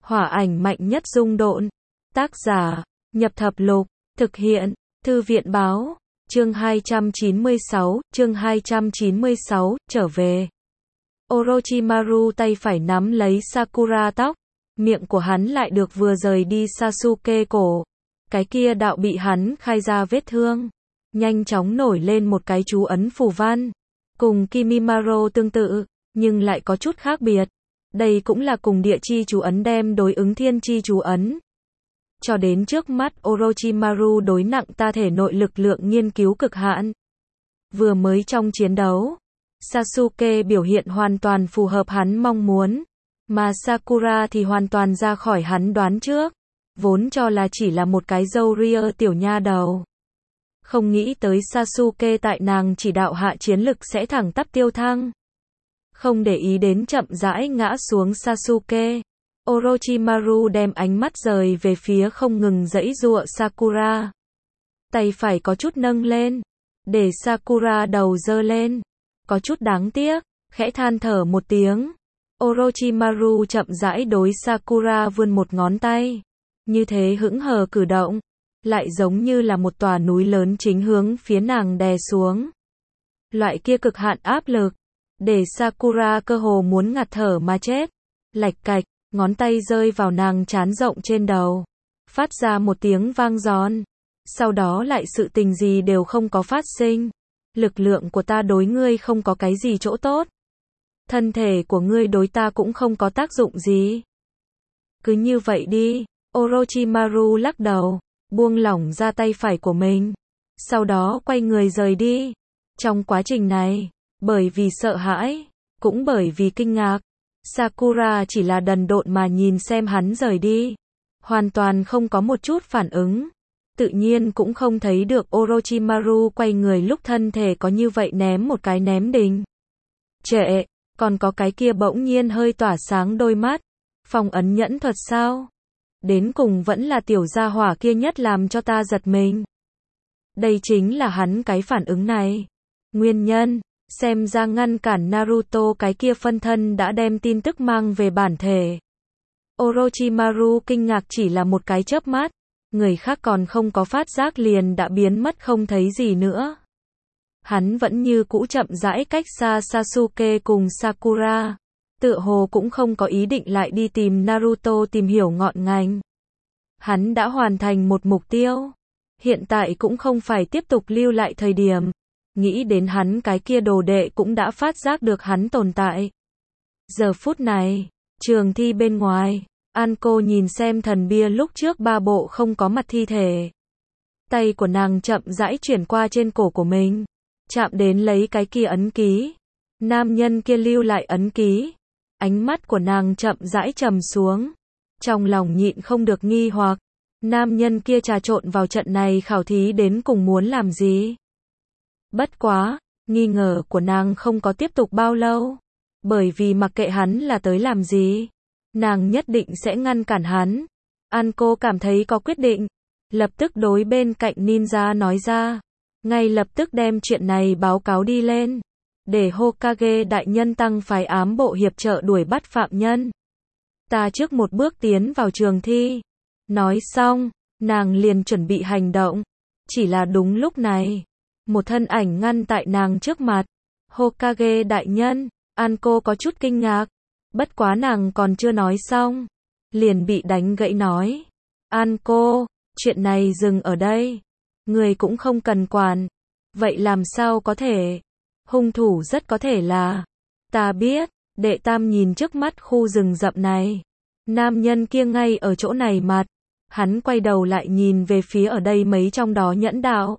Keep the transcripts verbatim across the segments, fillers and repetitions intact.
Hỏa ảnh mạnh nhất dung độn. Tác giả, Nhập Thập Lục, thực hiện, Thư viện báo, chương hai trăm chín mươi sáu, chương hai trăm chín mươi sáu, trở về. Orochimaru tay phải nắm lấy Sakura tóc, miệng của hắn lại được vừa rời đi Sasuke cổ. Cái kia đạo bị hắn khai ra vết thương, nhanh chóng nổi lên một cái chú ấn phù văn, cùng Kimimaro tương tự, nhưng lại có chút khác biệt. Đây cũng là cùng địa chi chú ấn đem đối ứng thiên chi chú ấn. Cho đến trước mắt Orochimaru đối nặng ta thể nội lực lượng nghiên cứu cực hạn. Vừa mới trong chiến đấu, Sasuke biểu hiện hoàn toàn phù hợp hắn mong muốn, mà Sakura thì hoàn toàn ra khỏi hắn đoán trước, vốn cho là chỉ là một cái râu ria tiểu nha đầu. Không nghĩ tới Sasuke tại nàng chỉ đạo hạ chiến lực sẽ thẳng tắp tiêu thăng. Không để ý đến chậm rãi ngã xuống Sasuke, Orochimaru đem ánh mắt rời về phía không ngừng giãy giụa Sakura. Tay phải có chút nâng lên, để Sakura đầu giơ lên, có chút đáng tiếc, khẽ than thở một tiếng. Orochimaru chậm rãi đối Sakura vươn một ngón tay, như thế hững hờ cử động, lại giống như là một tòa núi lớn chính hướng phía nàng đè xuống. Loại kia cực hạn áp lực, để Sakura cơ hồ muốn ngạt thở mà chết. Lạch cạch, ngón tay rơi vào nàng trán rộng trên đầu, phát ra một tiếng vang giòn. Sau đó lại sự tình gì đều không có phát sinh. Lực lượng của ta đối ngươi không có cái gì chỗ tốt. Thân thể của ngươi đối ta cũng không có tác dụng gì. Cứ như vậy đi. Orochimaru lắc đầu, buông lỏng ra tay phải của mình. Sau đó quay người rời đi. Trong quá trình này, bởi vì sợ hãi, cũng bởi vì kinh ngạc, Sakura chỉ là đần độn mà nhìn xem hắn rời đi. Hoàn toàn không có một chút phản ứng. Tự nhiên cũng không thấy được Orochimaru quay người lúc thân thể có như vậy ném một cái ném đình. Trệ, còn có cái kia bỗng nhiên hơi tỏa sáng đôi mắt. Phong ấn nhẫn thuật sao? Đến cùng vẫn là tiểu gia hỏa kia nhất làm cho ta giật mình. Đây chính là hắn cái phản ứng này. Nguyên nhân, xem ra ngăn cản Naruto cái kia phân thân đã đem tin tức mang về bản thể. Orochimaru kinh ngạc chỉ là một cái chớp mắt. Người khác còn không có phát giác liền đã biến mất không thấy gì nữa. Hắn vẫn như cũ chậm rãi cách xa Sasuke cùng Sakura. Tựa hồ cũng không có ý định lại đi tìm Naruto tìm hiểu ngọn ngành. Hắn đã hoàn thành một mục tiêu. Hiện tại cũng không phải tiếp tục lưu lại thời điểm. Nghĩ đến hắn cái kia đồ đệ cũng đã phát giác được hắn tồn tại. Giờ phút này, trường thi bên ngoài, Anko nhìn xem thần bia lúc trước ba bộ không có mặt thi thể. Tay của nàng chậm rãi chuyển qua trên cổ của mình, chạm đến lấy cái kia ấn ký. Nam nhân kia lưu lại ấn ký. Ánh mắt của nàng chậm rãi trầm xuống. Trong lòng nhịn không được nghi hoặc. Nam nhân kia trà trộn vào trận này khảo thí đến cùng muốn làm gì? Bất quá, nghi ngờ của nàng không có tiếp tục bao lâu. Bởi vì mặc kệ hắn là tới làm gì, nàng nhất định sẽ ngăn cản hắn. Anko cảm thấy có quyết định, lập tức đối bên cạnh ninja nói ra, ngay lập tức đem chuyện này báo cáo đi lên, để Hokage đại nhân tăng phái ám bộ hiệp trợ đuổi bắt phạm nhân. Ta trước một bước tiến vào trường thi. Nói xong, nàng liền chuẩn bị hành động. Chỉ là đúng lúc này, một thân ảnh ngăn tại nàng trước mặt. Hokage đại nhân, Anko có chút kinh ngạc. Bất quá nàng còn chưa nói xong, liền bị đánh gãy nói. Anko, chuyện này dừng ở đây. Người cũng không cần quản. Vậy làm sao có thể? Hung thủ rất có thể là... Ta biết, đệ tam nhìn trước mắt khu rừng rậm này. Nam nhân kia ngay ở chỗ này mặt. Hắn quay đầu lại nhìn về phía ở đây mấy trong đó nhẫn đạo.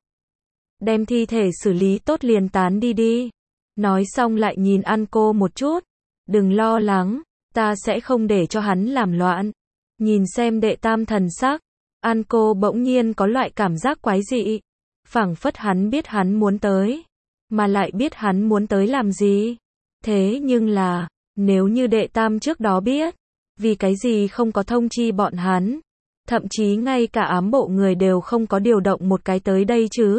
Đem thi thể xử lý tốt liền tán đi đi. Nói xong lại nhìn Anko một chút. Đừng lo lắng, ta sẽ không để cho hắn làm loạn. Nhìn xem đệ tam thần sắc, Anko bỗng nhiên có loại cảm giác quái dị. Phảng phất hắn biết hắn muốn tới, mà lại biết hắn muốn tới làm gì. Thế nhưng là, nếu như đệ tam trước đó biết, vì cái gì không có thông chi bọn hắn, thậm chí ngay cả ám bộ người đều không có điều động một cái tới đây chứ.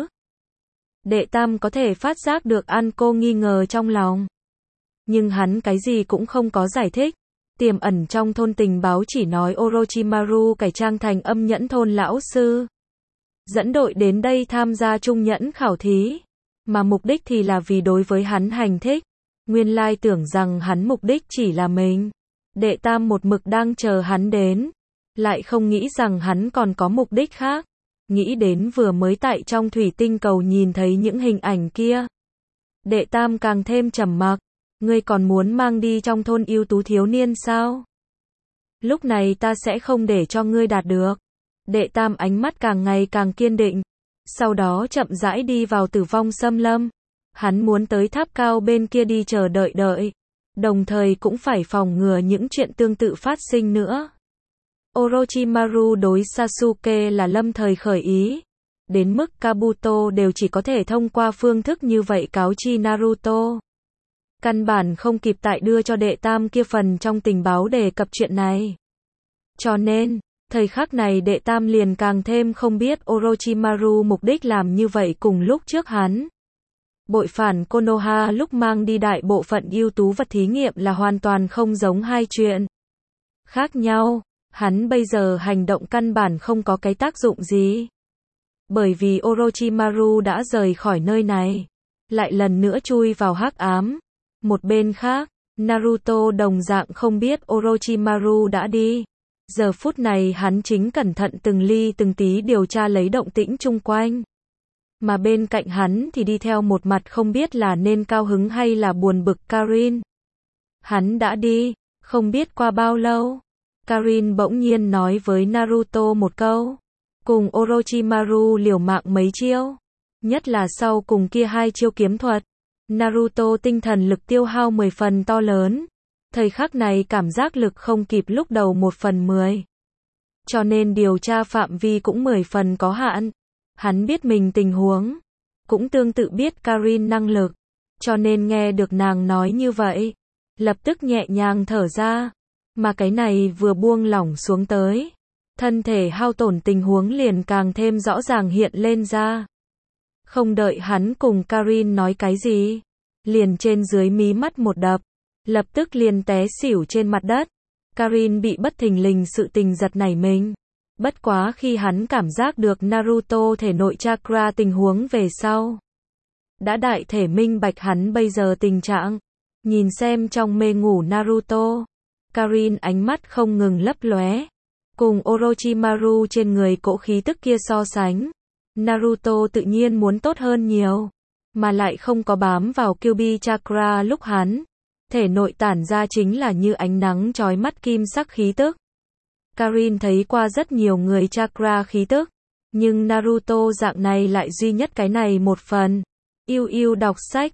Đệ tam có thể phát giác được Anko nghi ngờ trong lòng. Nhưng hắn cái gì cũng không có giải thích. Tiềm ẩn trong thôn tình báo chỉ nói Orochimaru cải trang thành âm nhẫn thôn lão sư. Dẫn đội đến đây tham gia trung nhẫn khảo thí. Mà mục đích thì là vì đối với hắn hành thích. Nguyên lai tưởng rằng hắn mục đích chỉ là mình. Đệ tam một mực đang chờ hắn đến. Lại không nghĩ rằng hắn còn có mục đích khác. Nghĩ đến vừa mới tại trong thủy tinh cầu nhìn thấy những hình ảnh kia. Đệ tam càng thêm trầm mặc. Ngươi còn muốn mang đi trong thôn ưu tú thiếu niên sao? Lúc này ta sẽ không để cho ngươi đạt được. Đệ tam ánh mắt càng ngày càng kiên định. Sau đó chậm rãi đi vào tử vong xâm lâm. Hắn muốn tới tháp cao bên kia đi chờ đợi đợi. Đồng thời cũng phải phòng ngừa những chuyện tương tự phát sinh nữa. Orochimaru đối Sasuke là lâm thời khởi ý. Đến mức Kabuto đều chỉ có thể thông qua phương thức như vậy cáo chi Naruto. Căn bản không kịp tại đưa cho đệ tam kia phần trong tình báo đề cập chuyện này. Cho nên, thời khắc này đệ tam liền càng thêm không biết Orochimaru mục đích làm như vậy cùng lúc trước hắn. Bội phản Konoha lúc mang đi đại bộ phận ưu tú vật thí nghiệm là hoàn toàn không giống hai chuyện. Khác nhau, hắn bây giờ hành động căn bản không có cái tác dụng gì. Bởi vì Orochimaru đã rời khỏi nơi này. Lại lần nữa chui vào hắc ám. Một bên khác, Naruto đồng dạng không biết Orochimaru đã đi. Giờ phút này hắn chính cẩn thận từng ly từng tí điều tra lấy động tĩnh chung quanh. Mà bên cạnh hắn thì đi theo một mặt không biết là nên cao hứng hay là buồn bực Karin. Hắn đã đi, không biết qua bao lâu. Karin bỗng nhiên nói với Naruto một câu. Cùng Orochimaru liều mạng mấy chiêu. Nhất là sau cùng kia hai chiêu kiếm thuật. Naruto tinh thần lực tiêu hao mười phần to lớn. Thời khắc này cảm giác lực không kịp lúc đầu một phần mười. Cho nên điều tra phạm vi cũng mười phần có hạn. Hắn biết mình tình huống. Cũng tương tự biết Karin năng lực. Cho nên nghe được nàng nói như vậy. Lập tức nhẹ nhàng thở ra. Mà cái này vừa buông lỏng xuống tới. Thân thể hao tổn tình huống liền càng thêm rõ ràng hiện lên ra. Không đợi hắn cùng Karin nói cái gì. Liền trên dưới mí mắt một đập. Lập tức liền té xỉu trên mặt đất. Karin bị bất thình lình sự tình giật nảy mình. Bất quá khi hắn cảm giác được Naruto thể nội chakra tình huống về sau. Đã đại thể minh bạch hắn bây giờ tình trạng. Nhìn xem trong mê ngủ Naruto. Karin ánh mắt không ngừng lấp lóe. Cùng Orochimaru trên người cỗ khí tức kia so sánh. Naruto tự nhiên muốn tốt hơn nhiều. Mà lại không có bám vào Kyuubi chakra lúc hắn. Thể nội tản ra chính là như ánh nắng chói mắt kim sắc khí tức. Karin thấy qua rất nhiều người chakra khí tức. Nhưng Naruto dạng này lại duy nhất cái này một phần. Yêu yêu đọc sách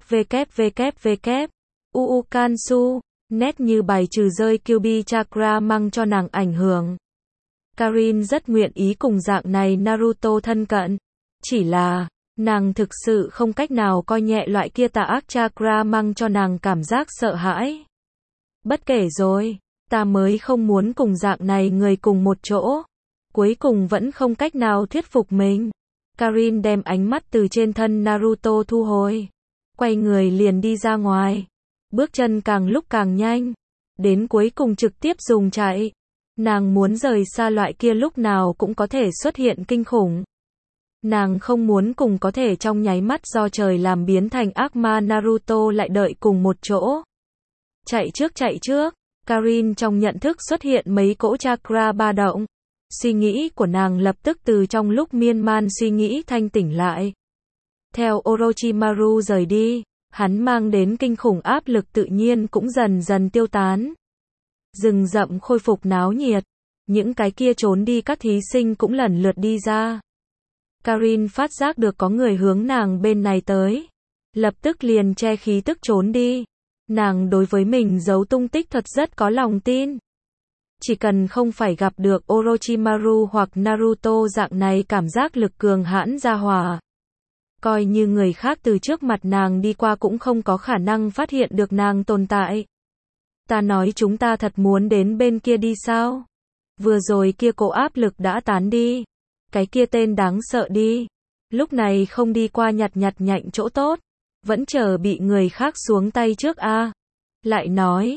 www. Uu Kansu. Nét như bài trừ rơi Kyuubi chakra mang cho nàng ảnh hưởng. Karin rất nguyện ý cùng dạng này Naruto thân cận. Chỉ là, nàng thực sự không cách nào coi nhẹ loại kia tà ác chakra mang cho nàng cảm giác sợ hãi. Bất kể rồi, ta mới không muốn cùng dạng này người cùng một chỗ. Cuối cùng vẫn không cách nào thuyết phục mình. Karin đem ánh mắt từ trên thân Naruto thu hồi. Quay người liền đi ra ngoài. Bước chân càng lúc càng nhanh. Đến cuối cùng trực tiếp dùng chạy. Nàng muốn rời xa loại kia lúc nào cũng có thể xuất hiện kinh khủng. Nàng không muốn cùng có thể trong nháy mắt do trời làm biến thành ác ma Naruto lại đợi cùng một chỗ. Chạy trước chạy trước, Karin trong nhận thức xuất hiện mấy cỗ chakra ba động. Suy nghĩ của nàng lập tức từ trong lúc miên man suy nghĩ thanh tỉnh lại. Theo Orochimaru rời đi, hắn mang đến kinh khủng áp lực tự nhiên cũng dần dần tiêu tán. Rừng rậm khôi phục náo nhiệt, những cái kia trốn đi các thí sinh cũng lần lượt đi ra. Karin phát giác được có người hướng nàng bên này tới. Lập tức liền che khí tức trốn đi. Nàng đối với mình giấu tung tích thật rất có lòng tin. Chỉ cần không phải gặp được Orochimaru hoặc Naruto dạng này cảm giác lực cường hãn ra hỏa. Coi như người khác từ trước mặt nàng đi qua cũng không có khả năng phát hiện được nàng tồn tại. Ta nói chúng ta thật muốn đến bên kia đi sao? Vừa rồi kia cỗ áp lực đã tán đi. Cái kia tên đáng sợ đi. Lúc này không đi qua nhặt nhặt nhạnh chỗ tốt. Vẫn chờ bị người khác xuống tay trước a. Lại nói,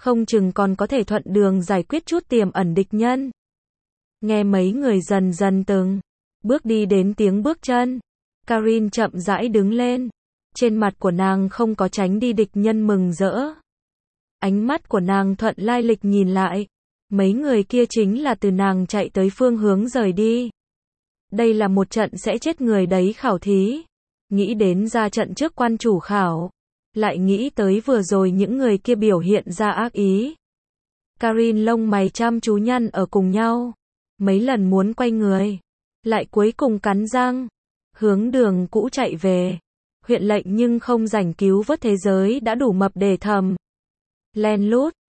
Không chừng còn có thể thuận đường giải quyết chút tiềm ẩn địch nhân. Nghe mấy người dần dần từng bước đi đến tiếng bước chân. Karin chậm rãi đứng lên. Trên mặt của nàng không có tránh đi địch nhân mừng rỡ. Ánh mắt của nàng thuận lai lịch nhìn lại. Mấy người kia chính là từ nàng chạy tới phương hướng rời đi. Đây là một trận sẽ chết người đấy khảo thí. Nghĩ đến ra trận trước quan chủ khảo. Lại nghĩ tới vừa rồi những người kia biểu hiện ra ác ý. Karin lông mày chăm chú nhăn ở cùng nhau. Mấy lần muốn quay người. Lại cuối cùng cắn răng. Hướng đường cũ chạy về. Huyện lệnh nhưng không rảnh cứu vớt thế giới đã đủ mập để thầm. Len lút.